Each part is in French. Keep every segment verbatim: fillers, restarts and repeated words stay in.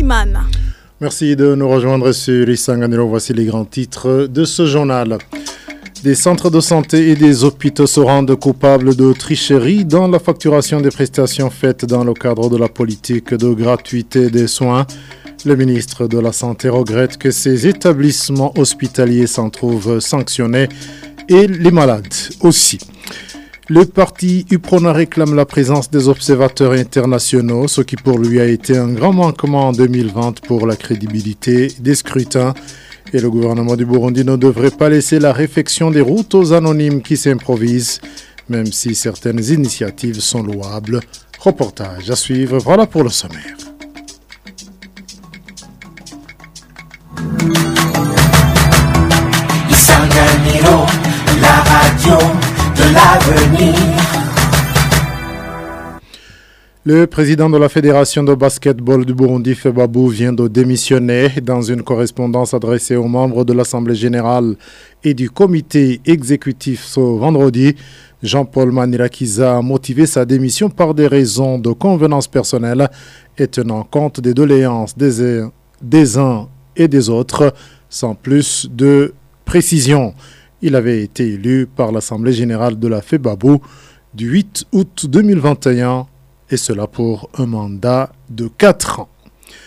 Bigirimana. Merci de nous rejoindre sur Isanganiro. Voici les grands titres de ce journal. Des centres de santé et des hôpitaux se rendent coupables de tricherie dans la facturation des prestations faites dans le cadre de la politique de gratuité des soins. Le ministre de la Santé regrette que ces établissements hospitaliers s'en trouvent sanctionnés et les malades aussi. Le parti UPRONA réclame la présence des observateurs internationaux, ce qui pour lui a été un grand manquement en deux mille vingt pour la crédibilité des scrutins. Et le gouvernement du Burundi ne devrait pas laisser la réfection des routes aux anonymes qui s'improvisent, même si certaines initiatives sont louables. Reportage à suivre, voilà pour le sommaire. Isanganiro, la radio de l'avenir. Le président de la Fédération de basketball du Burundi, Febabou, vient de démissionner. Dans une correspondance adressée aux membres de l'Assemblée générale et du comité exécutif ce vendredi, Jean-Paul Manirakiza a motivé sa démission par des raisons de convenance personnelle et tenant compte des doléances des, des uns et des autres, sans plus de précision. Il avait été élu par l'Assemblée générale de la Febabou du huit août deux mille vingt et un, et cela pour un mandat de quatre ans.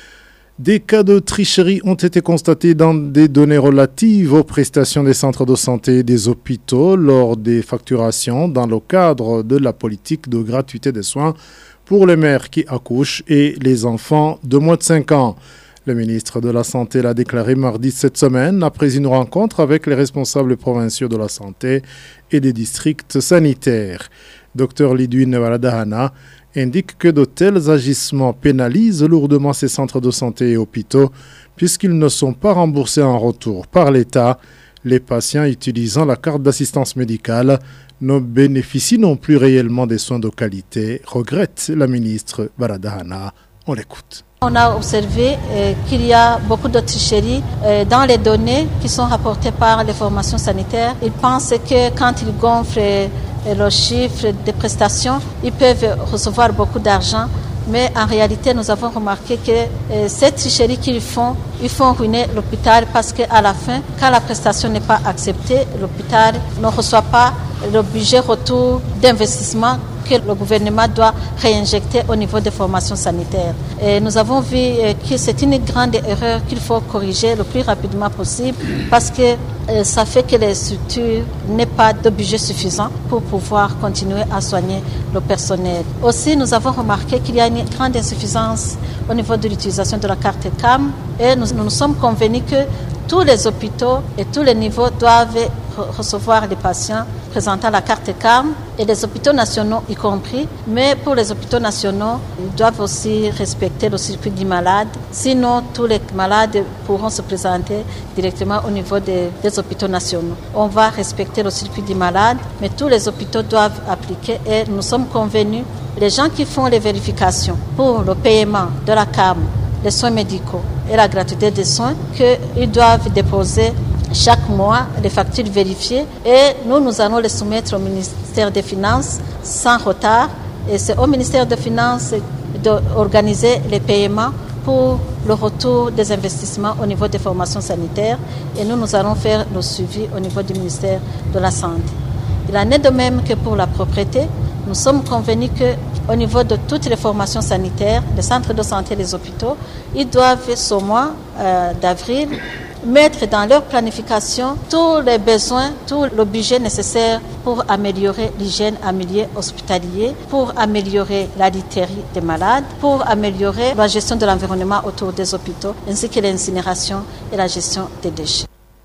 Des cas de tricherie ont été constatés dans des données relatives aux prestations des centres de santé et des hôpitaux lors des facturations dans le cadre de la politique de gratuité des soins pour les mères qui accouchent et les enfants de moins de cinq ans. Le ministre de la Santé l'a déclaré mardi cette semaine après une rencontre avec les responsables provinciaux de la santé et des districts sanitaires. Docteur Lidwine Baradahana indique que de tels agissements pénalisent lourdement ces centres de santé et hôpitaux puisqu'ils ne sont pas remboursés en retour par l'État. Les patients utilisant la carte d'assistance médicale ne bénéficient non plus réellement des soins de qualité, regrette la ministre Baradahana. On l'écoute. On a observé euh, qu'il y a beaucoup de tricheries euh, dans les données qui sont rapportées par les formations sanitaires. Ils pensent que quand ils gonflent euh, leurs chiffres de prestations, ils peuvent recevoir beaucoup d'argent. Mais en réalité, nous avons remarqué que euh, cette tricherie qu'ils font, ils font ruiner l'hôpital parce qu'à la fin, quand la prestation n'est pas acceptée, l'hôpital ne reçoit pas le budget retour d'investissement que le gouvernement doit réinjecter au niveau des formations sanitaires. Et nous avons vu que c'est une grande erreur qu'il faut corriger le plus rapidement possible parce que ça fait que les structures n'aient pas de budget suffisant pour pouvoir continuer à soigner le personnel. Aussi, nous avons remarqué qu'il y a une grande insuffisance au niveau de l'utilisation de la carte C A M et nous nous sommes convenus que tous les hôpitaux et tous les niveaux doivent recevoir les patients présentant la carte C A M et les hôpitaux nationaux y compris. Mais pour les hôpitaux nationaux, ils doivent aussi respecter le circuit du malade. Sinon, tous les malades pourront se présenter directement au niveau des, des hôpitaux nationaux. On va respecter le circuit du malade, mais tous les hôpitaux doivent appliquer et nous sommes convenus, les gens qui font les vérifications pour le paiement de la C A M, les soins médicaux et la gratuité des soins, qu'ils doivent déposer chaque mois les factures vérifiées et nous, nous allons les soumettre au ministère des Finances sans retard. Et c'est au ministère des Finances d'organiser les paiements pour le retour des investissements au niveau des formations sanitaires et nous, nous allons faire le suivi au niveau du ministère de la Santé. Il en est de même que pour la propriété, nous sommes convenus qu'au niveau de toutes les formations sanitaires, les centres de santé et les hôpitaux, ils doivent, ce mois euh, d'avril, mettre dans leur planification tous les besoins, tout le budget nécessaire pour améliorer l'hygiène en milieu hospitalier, pour améliorer la literie des malades, pour améliorer la gestion de l'environnement autour des hôpitaux, ainsi que l'incinération et la gestion des déchets.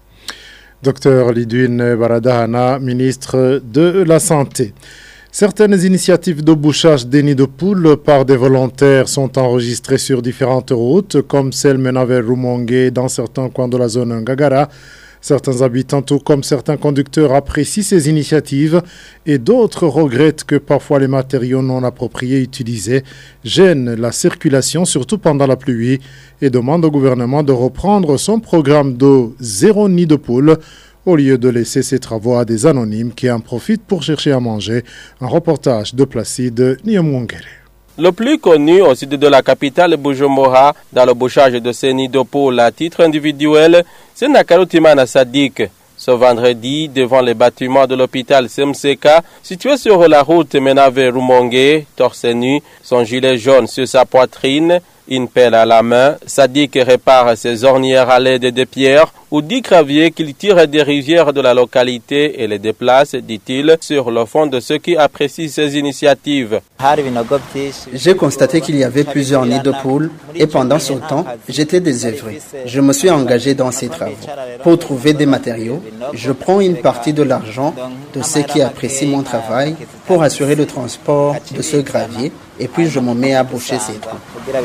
Docteur Lidwine Baradahana, ministre de la Santé. Certaines initiatives de bouchage des nids de poules par des volontaires sont enregistrées sur différentes routes, comme celle menant vers Rumongue dans certains coins de la zone Ngagara. Certains habitants, tout comme certains conducteurs, apprécient ces initiatives et d'autres regrettent que parfois les matériaux non appropriés utilisés gênent la circulation, surtout pendant la pluie, et demandent au gouvernement de reprendre son programme de zéro nid de poule au lieu de laisser ses travaux à des anonymes qui en profitent pour chercher à manger. Un reportage de Placide Niamwongere. Le plus connu au sud de la capitale Bujumbura, dans le bouchage de ses nids de poules à titre individuel, c'est Nakarutimana Sadik. Ce vendredi, devant les bâtiments de l'hôpital C M C K, situé sur la route menant vers Rumongue, torse nu, son gilet jaune sur sa poitrine, une pelle à la main, Sadik répare ses ornières à l'aide de pierres ou dix graviers qu'il tire des rivières de la localité et les déplace, dit-il, sur le fond de ceux qui apprécient ses initiatives. J'ai constaté qu'il y avait plusieurs nids de poules et pendant ce temps, j'étais désœuvré. Je me suis engagé dans ces travaux. Pour trouver des matériaux, je prends une partie de l'argent de ceux qui apprécient mon travail pour assurer le transport de ce gravier et puis je me mets à boucher ces trous.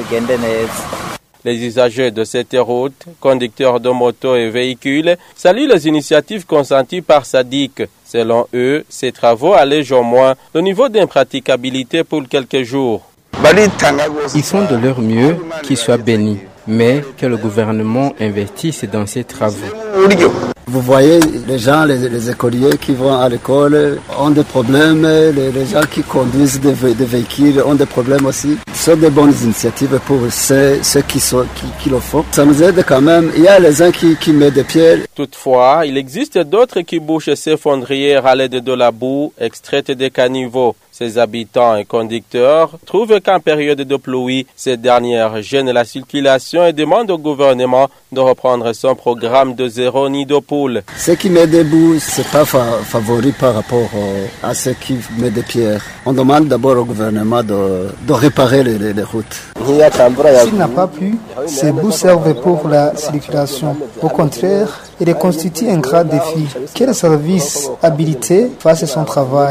Les usagers de cette route, conducteurs de motos et véhicules, saluent les initiatives consenties par Sadik. Selon eux, ces travaux allègent au moins le niveau d'impraticabilité pour quelques jours. Ils font de leur mieux qu'ils soient bénis, mais que le gouvernement investisse dans ces travaux. Vous voyez, les gens, les, les écoliers qui vont à l'école ont des problèmes, les, les gens qui conduisent des, des véhicules ont des problèmes aussi. Ce sont des bonnes initiatives pour ceux, ceux qui, sont, qui, qui le font. Ça nous aide quand même. Il y a les gens qui, qui mettent des pierres. Toutefois, il existe d'autres qui bouchent ces fondrières à l'aide de la boue extraite des caniveaux. Ces habitants et conducteurs trouvent qu'en période de pluie, ces dernières gênent la circulation et demandent au gouvernement de reprendre son programme de zéro nid de poule. Ceux qui mettent des boues, ce n'est pas fa- favori par rapport euh, à ceux qui mettent des pierres. On demande d'abord au gouvernement de, de réparer les, les, les routes. S'il n'a pas plu, ces boues servent pour la circulation. Au contraire, il constitue un grand défi. Quel service habilité fasse son travail?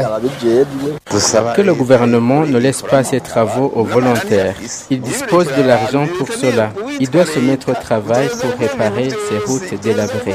Que le gouvernement ne laisse pas ses travaux aux volontaires. Il dispose de l'argent pour cela. Il doit se mettre au travail pour réparer ces routes délabrées.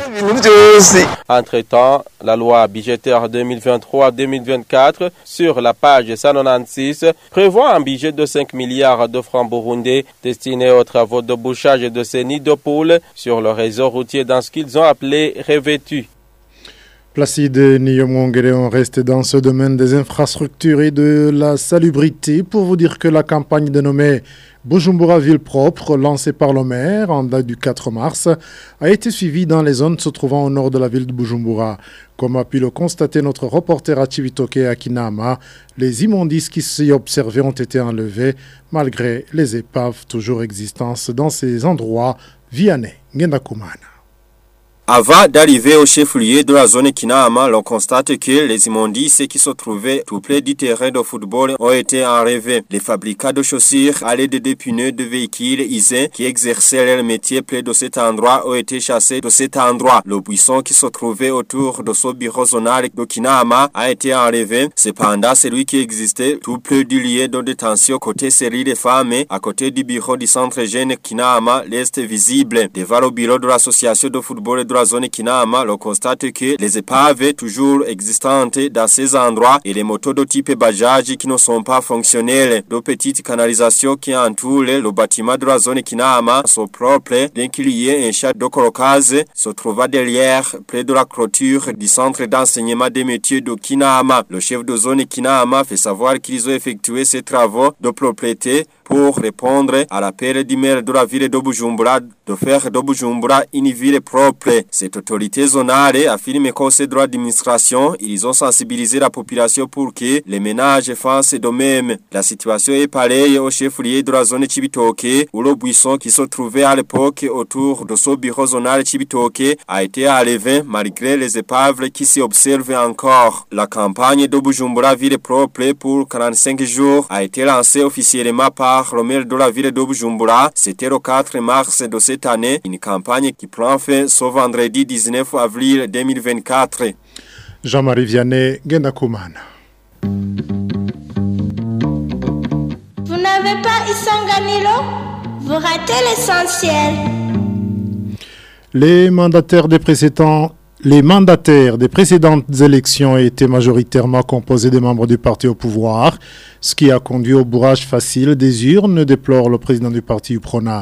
Entre-temps, la loi budgétaire deux mille vingt-trois deux mille vingt-quatre sur la page cent quatre-vingt-seize prévoit un budget de cinq milliards de francs burundais destiné aux travaux de bouchage de ces nids de poules sur le réseau routier dans ce qu'ils ont appelé revêtu. Placide Niyomongere, on reste dans ce domaine des infrastructures et de la salubrité pour vous dire que la campagne dénommée Bujumbura Ville Propre, lancée par le maire en date du quatre mars, a été suivie dans les zones se trouvant au nord de la ville de Bujumbura. Comme a pu le constater notre reporter à Chibitoke à Kinama, les immondices qui s'y observaient ont été enlevés malgré les épaves toujours existantes dans ces endroits. Vianney Ngendakumana. Avant d'arriver au chef-lieu de la zone Kinama, l'on constate que les immondices qui se trouvaient tout près du terrain de football ont été enlevés. Les fabricants de chaussures à l'aide des pneus de véhicules usés qui exerçaient leur métier près de cet endroit ont été chassés de cet endroit. Le buisson qui se trouvait autour de ce bureau zonal de Kinama a été enlevé. Cependant, celui qui existait tout près du lieu de détention côté série des femmes à côté du bureau du centre jeune Kinama reste visible. Devant le bureau de l'association de football de la zone Kinama, l'on constate que les épaves toujours existantes dans ces endroits et les motos de type Bajaj qui ne sont pas fonctionnelles. De petites canalisations qui entourent le bâtiment de la zone Kinama sont propres, bien qu'il y ait un chat de colocase se trouva derrière, près de la clôture du centre d'enseignement des métiers de Kinama. Le chef de zone Kinama fait savoir qu'ils ont effectué ces travaux de propreté pour répondre à l'appel du maire de la ville de Bujumbura de faire de Bujumbura une ville propre. Cette autorité zonale affirme qu'au sein de l'administration, ils ont sensibilisé la population pour que les ménages fassent de même. La situation est pareille au chef-lieu de la zone Chibitoke, où le buisson qui se trouvait à l'époque autour de ce bureau zonal Chibitoke a été enlevé malgré les épaves qui s'y observent encore. La campagne de Bujumbura ville propre pour quarante-cinq jours a été lancée officiellement par le maire de la ville de Bujumbura. C'était le quatre mars de cette année, une campagne qui prend fin ce vendredi dix-neuf avril deux mille vingt-quatre. Jean-Marie Vianney, Gendakumana. Vous n'avez pas Isanganilo? Vous ratez l'essentiel. Les mandataires des précédents Les mandataires des précédentes élections étaient majoritairement composés des membres du parti au pouvoir, ce qui a conduit au bourrage facile des urnes, déplore le président du parti U P R O N A.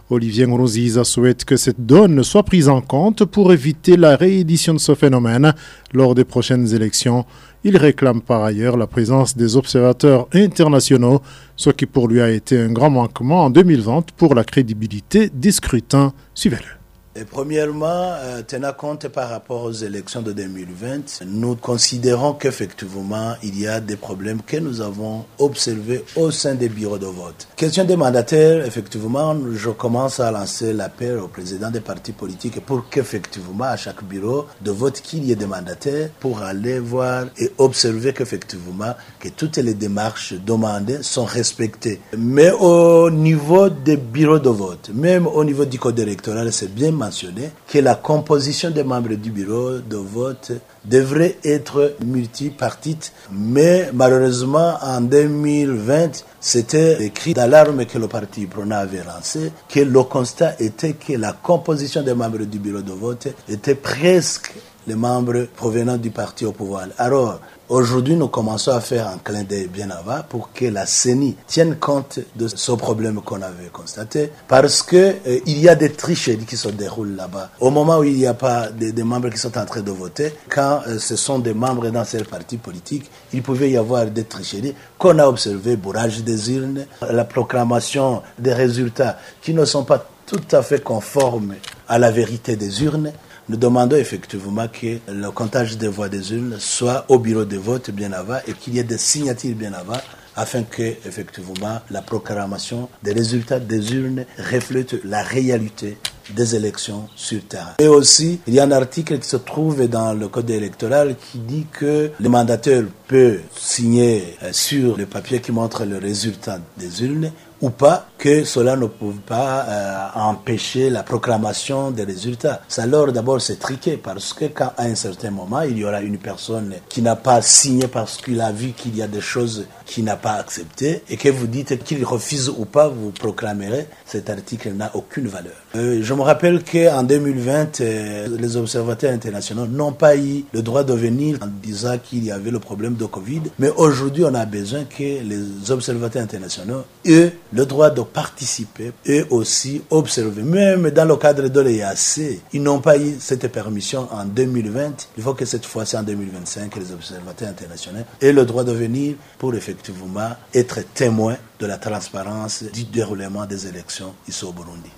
Olivier Ngourouziza souhaite que cette donne soit prise en compte pour éviter la réédition de ce phénomène lors des prochaines élections. Il réclame par ailleurs la présence des observateurs internationaux, ce qui pour lui a été un grand manquement en deux mille vingt pour la crédibilité des scrutins. Suivez-le. Et premièrement, euh, tenant compte par rapport aux élections de deux mille vingt, nous considérons qu'effectivement, il y a des problèmes que nous avons observés au sein des bureaux de vote. Question des mandataires, effectivement, je commence à lancer l'appel au président des partis politiques pour qu'effectivement, à chaque bureau de vote, qu'il y ait des mandataires pour aller voir et observer qu'effectivement, que toutes les démarches demandées sont respectées. Mais au niveau des bureaux de vote, même au niveau du code électoral, c'est bien mentionné que la composition des membres du bureau de vote devrait être multipartite, mais malheureusement en deux mille vingt, c'était le cri d'alarme que le parti Prona avait lancé, que le constat était que la composition des membres du bureau de vote était presque les membres provenant du parti au pouvoir. Alors, aujourd'hui, nous commençons à faire un clin d'œil bien avant pour que la C E N I tienne compte de ce problème qu'on avait constaté, parce que euh, il y a des tricheries qui se déroulent là-bas. Au moment où il n'y a pas des de membres qui sont en train de voter, quand euh, ce sont des membres d'un seul parti politique, il pouvait y avoir des tricheries qu'on a observées, bourrage des urnes, la proclamation des résultats qui ne sont pas tout à fait conformes à la vérité des urnes. Nous demandons effectivement que le comptage des voix des urnes soit au bureau de vote bien avant et qu'il y ait des signatures bien avant afin que, effectivement, la proclamation des résultats des urnes reflète la réalité des élections sur terrain. Et aussi, il y a un article qui se trouve dans le code électoral qui dit que le mandataire peut signer sur le papier qui montre le résultat des urnes ou pas, que cela ne peut pas euh, empêcher la proclamation des résultats. Ça, alors, d'abord, c'est triqué parce que quand, à un certain moment, il y aura une personne qui n'a pas signé parce qu'il a vu qu'il y a des choses qu'il n'a pas acceptées et que vous dites qu'il refuse ou pas, vous proclamerez, cet article n'a aucune valeur. Euh, je me rappelle qu'en deux mille vingt, euh, les observateurs internationaux n'ont pas eu le droit de venir en disant qu'il y avait le problème de Covid, mais aujourd'hui, on a besoin que les observateurs internationaux aient le droit de participer et aussi observer. Même dans le cadre de l'E A C, ils n'ont pas eu cette permission en deux mille vingt. Il faut que cette fois-ci, en deux mille vingt-cinq, les observateurs internationaux aient le droit de venir pour effectivement être témoins de la transparence du déroulement des élections ici au Burundi.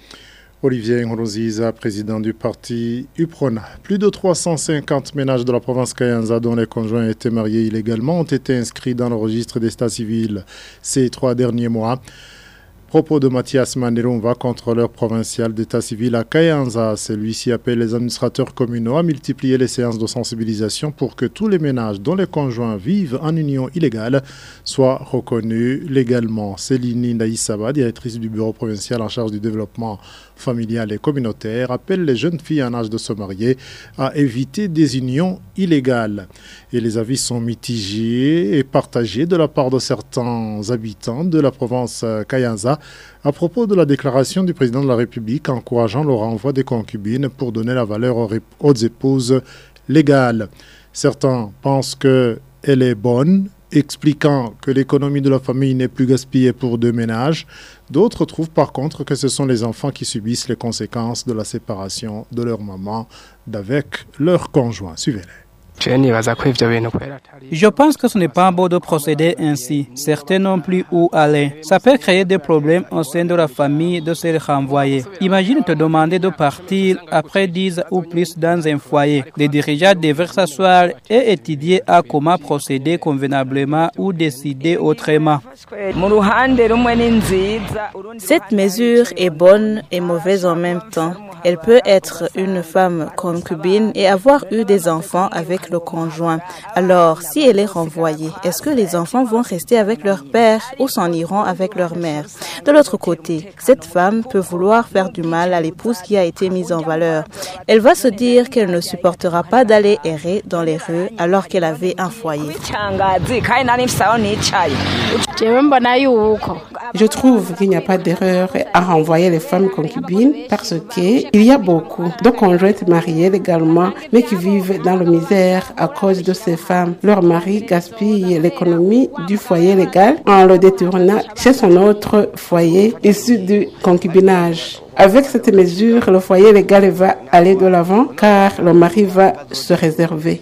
Olivier Ngourouziza, président du parti U P R O N A. Plus de trois cent cinquante ménages de la province Kayanza dont les conjoints étaient mariés illégalement ont été inscrits dans le registre d'état civil ces trois derniers mois. Propos de Mathias Manirumva, contrôleur provincial d'état civil à Kayanza. Celui-ci appelle les administrateurs communaux à multiplier les séances de sensibilisation pour que tous les ménages dont les conjoints vivent en union illégale soient reconnus légalement. Céline Naïsaba, directrice du bureau provincial en charge du développement familial et communautaire, appelle les jeunes filles en âge de se marier à éviter des unions illégales. Et les avis sont mitigés et partagés de la part de certains habitants de la province Kayanza à propos de la déclaration du président de la République encourageant le renvoi des concubines pour donner la valeur aux épouses légales. Certains pensent qu'elle est bonne, expliquant que l'économie de la famille n'est plus gaspillée pour deux ménages. D'autres trouvent par contre que ce sont les enfants qui subissent les conséquences de la séparation de leur maman d'avec leur conjoint. Suivez-les. Je pense que ce n'est pas bon de procéder ainsi. Certains n'ont plus où aller. Ça peut créer des problèmes au sein de la famille de se renvoyer. Imagine te demander de partir après dix ou plus dans un foyer. Les dirigeants devraient s'asseoir et étudier à comment procéder convenablement ou décider autrement. Cette mesure est bonne et mauvaise en même temps. Elle peut être une femme concubine et avoir eu des enfants avec le conjoint. Alors, si elle est renvoyée, est-ce que les enfants vont rester avec leur père ou s'en iront avec leur mère? De l'autre côté, cette femme peut vouloir faire du mal à l'épouse qui a été mise en valeur. Elle va se dire qu'elle ne supportera pas d'aller errer dans les rues alors qu'elle avait un foyer. Je trouve qu'il n'y a pas d'erreur à renvoyer les femmes concubines parce que Et il y a beaucoup de conjointes mariées légalement, mais qui vivent dans la misère à cause de ces femmes. Leur mari gaspille l'économie du foyer légal en le détournant chez son autre foyer issu du concubinage. Avec cette mesure, le foyer légal va aller de l'avant car le mari va se réserver.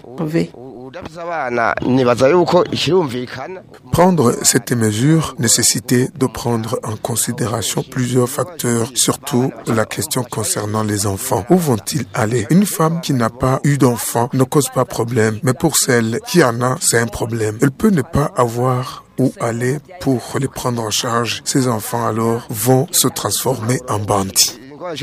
Prendre cette mesure nécessitait de prendre en considération plusieurs facteurs, surtout la question concernant les enfants. Où vont-ils aller? Une femme qui n'a pas eu d'enfant ne cause pas problème, mais pour celle qui en a, c'est un problème. Elle peut ne pas avoir où aller pour les prendre en charge. Ces enfants alors vont se transformer en bandits.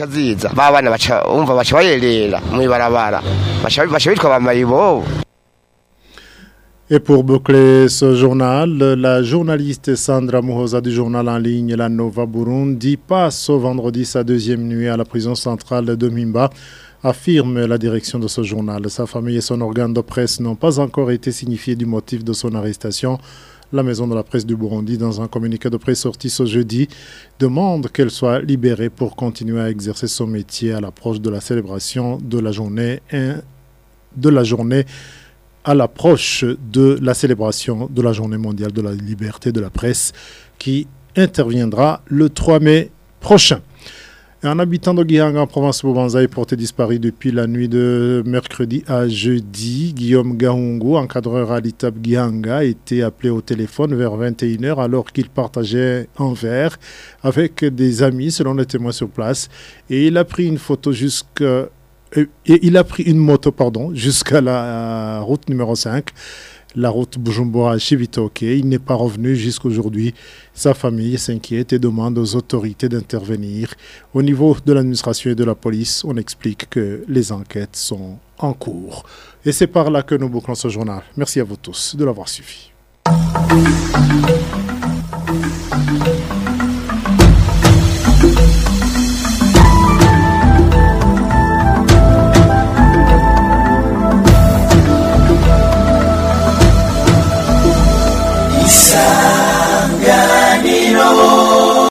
Et pour boucler ce journal, la journaliste Sandra Muhoza du journal en ligne La Nova Burundi passe ce vendredi sa deuxième nuit à la prison centrale de Mimba, affirme la direction de ce journal. Sa famille et son organe de presse n'ont pas encore été signifiés du motif de son arrestation. La maison de la presse du Burundi, dans un communiqué de presse sorti ce jeudi, demande qu'elle soit libérée pour continuer à exercer son métier à l'approche de la célébration de la journée, de la journée à l'approche de la célébration de la journée mondiale de la liberté de la presse qui interviendra le trois mai prochain. Un habitant de Gihanga en province Bubanza est porté disparu depuis la nuit de mercredi à jeudi. Guillaume Gahungu, encadreur à l'I T A B Gihanga, a été appelé au téléphone vers vingt et une heures alors qu'il partageait un verre avec des amis selon les témoins sur place. Et il a pris une photo jusqu'à Et il a pris une moto pardon, jusqu'à la route numéro cinq, la route Bujumbura-Chibitoke. Il n'est pas revenu jusqu'aujourd'hui. Sa famille s'inquiète et demande aux autorités d'intervenir. Au niveau de l'administration et de la police, on explique que les enquêtes sont en cours. Et c'est par là que nous bouclons ce journal. Merci à vous tous de l'avoir suivi.